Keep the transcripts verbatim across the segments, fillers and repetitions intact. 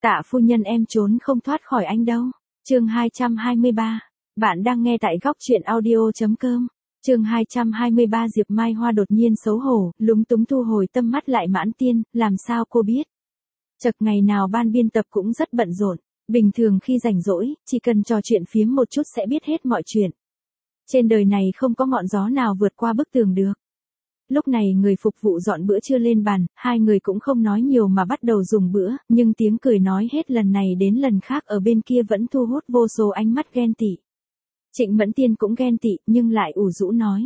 Tạ phu nhân em trốn không thoát khỏi anh đâu. Chương hai trăm hai mươi ba. Bạn đang nghe tại góc truyện audio chấm com. Chương hai trăm hai mươi ba. Diệp Mai Hoa đột nhiên xấu hổ, lúng túng thu hồi tâm mắt lại Mãn Tiên, làm sao cô biết? Chật ngày nào ban biên tập cũng rất bận rộn, bình thường khi rảnh rỗi, chỉ cần trò chuyện phiếm một chút sẽ biết hết mọi chuyện. Trên đời này không có ngọn gió nào vượt qua bức tường được. Lúc này người phục vụ dọn bữa trưa lên bàn, hai người cũng không nói nhiều mà bắt đầu dùng bữa, nhưng tiếng cười nói hết lần này đến lần khác ở bên kia vẫn thu hút vô số ánh mắt ghen tị. Trịnh Mẫn Tiên cũng ghen tị nhưng lại ủ rũ nói.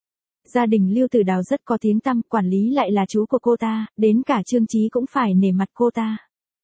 Gia đình Lưu Tử Đào rất có tiếng tăm, quản lý lại là chú của cô ta, đến cả Trương Chí cũng phải nể mặt cô ta.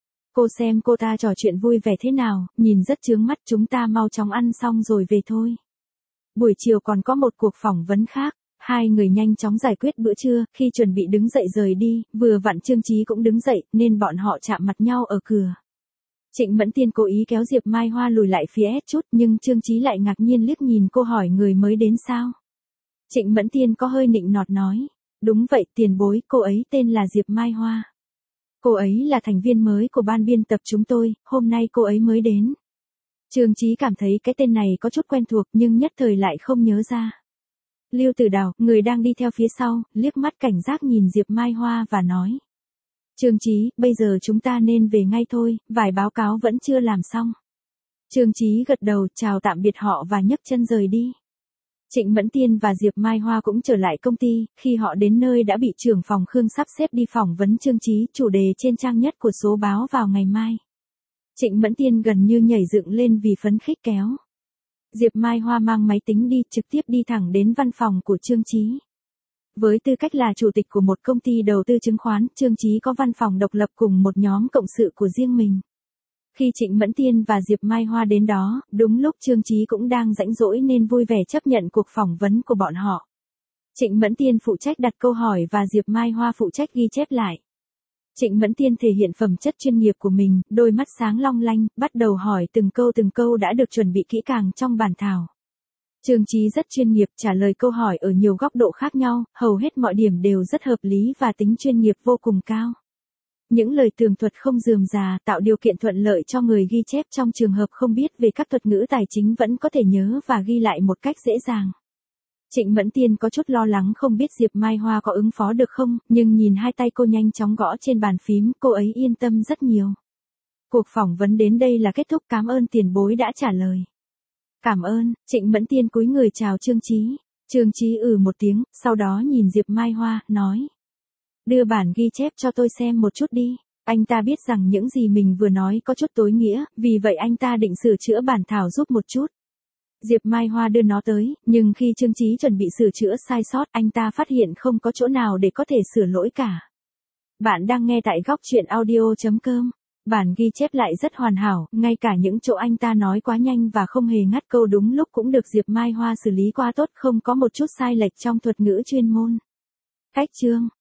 Cô xem cô ta trò chuyện vui vẻ thế nào, nhìn rất chướng mắt, chúng ta mau chóng ăn xong rồi về thôi. Buổi chiều còn có một cuộc phỏng vấn khác. Hai người nhanh chóng giải quyết bữa trưa, khi chuẩn bị đứng dậy rời đi, vừa vặn Trương Chí cũng đứng dậy, nên bọn họ chạm mặt nhau ở cửa. Trịnh Mẫn Tiên cố ý kéo Diệp Mai Hoa lùi lại phía chút, nhưng Trương Chí lại ngạc nhiên liếc nhìn cô hỏi người mới đến sao. Trịnh Mẫn Tiên có hơi nịnh nọt nói, đúng vậy tiền bối, cô ấy tên là Diệp Mai Hoa. Cô ấy là thành viên mới của ban biên tập chúng tôi, hôm nay cô ấy mới đến. Trương Chí cảm thấy cái tên này có chút quen thuộc nhưng nhất thời lại không nhớ ra. Lưu Tử Đào, người đang đi theo phía sau, liếc mắt cảnh giác nhìn Diệp Mai Hoa và nói. Trương Chí, bây giờ chúng ta nên về ngay thôi, vài báo cáo vẫn chưa làm xong. Trương Chí gật đầu chào tạm biệt họ và nhấc chân rời đi. Trịnh Mẫn Tiên và Diệp Mai Hoa cũng trở lại công ty, khi họ đến nơi đã bị trưởng phòng Khương sắp xếp đi phỏng vấn Trương Chí, chủ đề trên trang nhất của số báo vào ngày mai. Trịnh Mẫn Tiên gần như nhảy dựng lên vì phấn khích kéo. Diệp Mai Hoa mang máy tính đi, trực tiếp đi thẳng đến văn phòng của Trương Chí. Với tư cách là chủ tịch của một công ty đầu tư chứng khoán, Trương Chí có văn phòng độc lập cùng một nhóm cộng sự của riêng mình. Khi Trịnh Mẫn Tiên và Diệp Mai Hoa đến đó, đúng lúc Trương Chí cũng đang rãnh rỗi nên vui vẻ chấp nhận cuộc phỏng vấn của bọn họ. Trịnh Mẫn Tiên phụ trách đặt câu hỏi và Diệp Mai Hoa phụ trách ghi chép lại. Trịnh Mẫn Tiên thể hiện phẩm chất chuyên nghiệp của mình, đôi mắt sáng long lanh, bắt đầu hỏi từng câu từng câu đã được chuẩn bị kỹ càng trong bản thảo. Trương Chí rất chuyên nghiệp, trả lời câu hỏi ở nhiều góc độ khác nhau, hầu hết mọi điểm đều rất hợp lý và tính chuyên nghiệp vô cùng cao. Những lời tường thuật không rườm rà, tạo điều kiện thuận lợi cho người ghi chép trong trường hợp không biết về các thuật ngữ tài chính vẫn có thể nhớ và ghi lại một cách dễ dàng. Trịnh Mẫn Tiên có chút lo lắng không biết Diệp Mai Hoa có ứng phó được không, nhưng nhìn hai tay cô nhanh chóng gõ trên bàn phím, cô ấy yên tâm rất nhiều. Cuộc phỏng vấn đến đây là kết thúc, cảm ơn tiền bối đã trả lời. Cảm ơn, Trịnh Mẫn Tiên cúi người chào Trương Chí. Trương Chí ừ một tiếng, sau đó nhìn Diệp Mai Hoa, nói. Đưa bản ghi chép cho tôi xem một chút đi. Anh ta biết rằng những gì mình vừa nói có chút tối nghĩa, vì vậy anh ta định sửa chữa bản thảo giúp một chút. Diệp Mai Hoa đưa nó tới, nhưng khi Trương Chí chuẩn bị sửa chữa sai sót, anh ta phát hiện không có chỗ nào để có thể sửa lỗi cả. Bạn đang nghe tại góc truyện audio chấm com. Bản ghi chép lại rất hoàn hảo, ngay cả những chỗ anh ta nói quá nhanh và không hề ngắt câu đúng lúc cũng được Diệp Mai Hoa xử lý qua tốt, không có một chút sai lệch trong thuật ngữ chuyên môn. Cách chương,